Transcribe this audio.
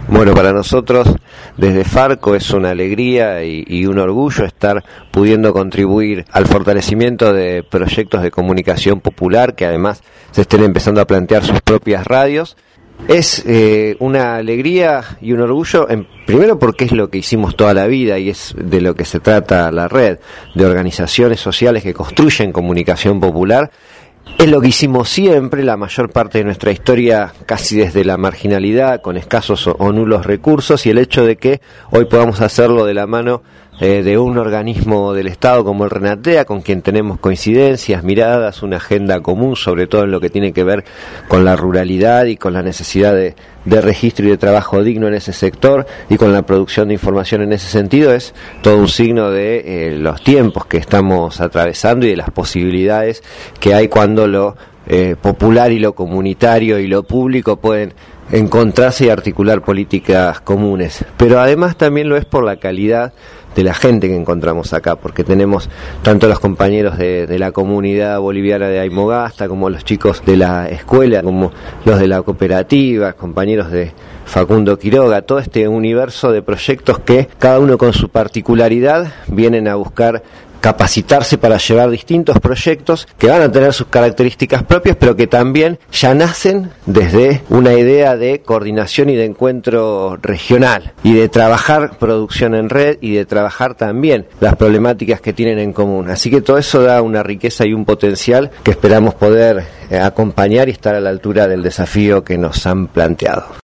Bueno, para nosotros desde Farco es una alegría y un orgullo estar pudiendo contribuir al fortalecimiento de proyectos de comunicación popular que además se estén empezando a plantear sus propias radios. Es una alegría y un orgullo, primero porque es lo que hicimos toda la vida y es de lo que se trata la red, de organizaciones sociales que construyen comunicación popular. Es lo que hicimos siempre, la mayor parte de nuestra historia, casi desde la marginalidad, con escasos o nulos recursos, y el hecho de que hoy podamos hacerlo de la mano de un organismo del Estado como el Renatea, con quien tenemos coincidencias, miradas, una agenda común, sobre todo en lo que tiene que ver con la ruralidad y con la necesidad de registro y de trabajo digno en ese sector y con la producción de información en ese sentido, es todo un signo de los tiempos que estamos atravesando y de las posibilidades que hay cuando lo popular y lo comunitario y lo público pueden encontrarse y articular políticas comunes. Pero además también lo es por la calidad de la gente que encontramos acá, porque tenemos tanto los compañeros de la comunidad boliviana de Aymogasta, como los chicos de la escuela, como los de la cooperativa, compañeros de Facundo Quiroga, todo este universo de proyectos que cada uno con su particularidad vienen a buscar capacitarse para llevar distintos proyectos que van a tener sus características propias, pero que también ya nacen desde una idea de coordinación y de encuentro regional y de trabajar producción en red y de trabajar también las problemáticas que tienen en común. Así que todo eso da una riqueza y un potencial que esperamos poder acompañar y estar a la altura del desafío que nos han planteado.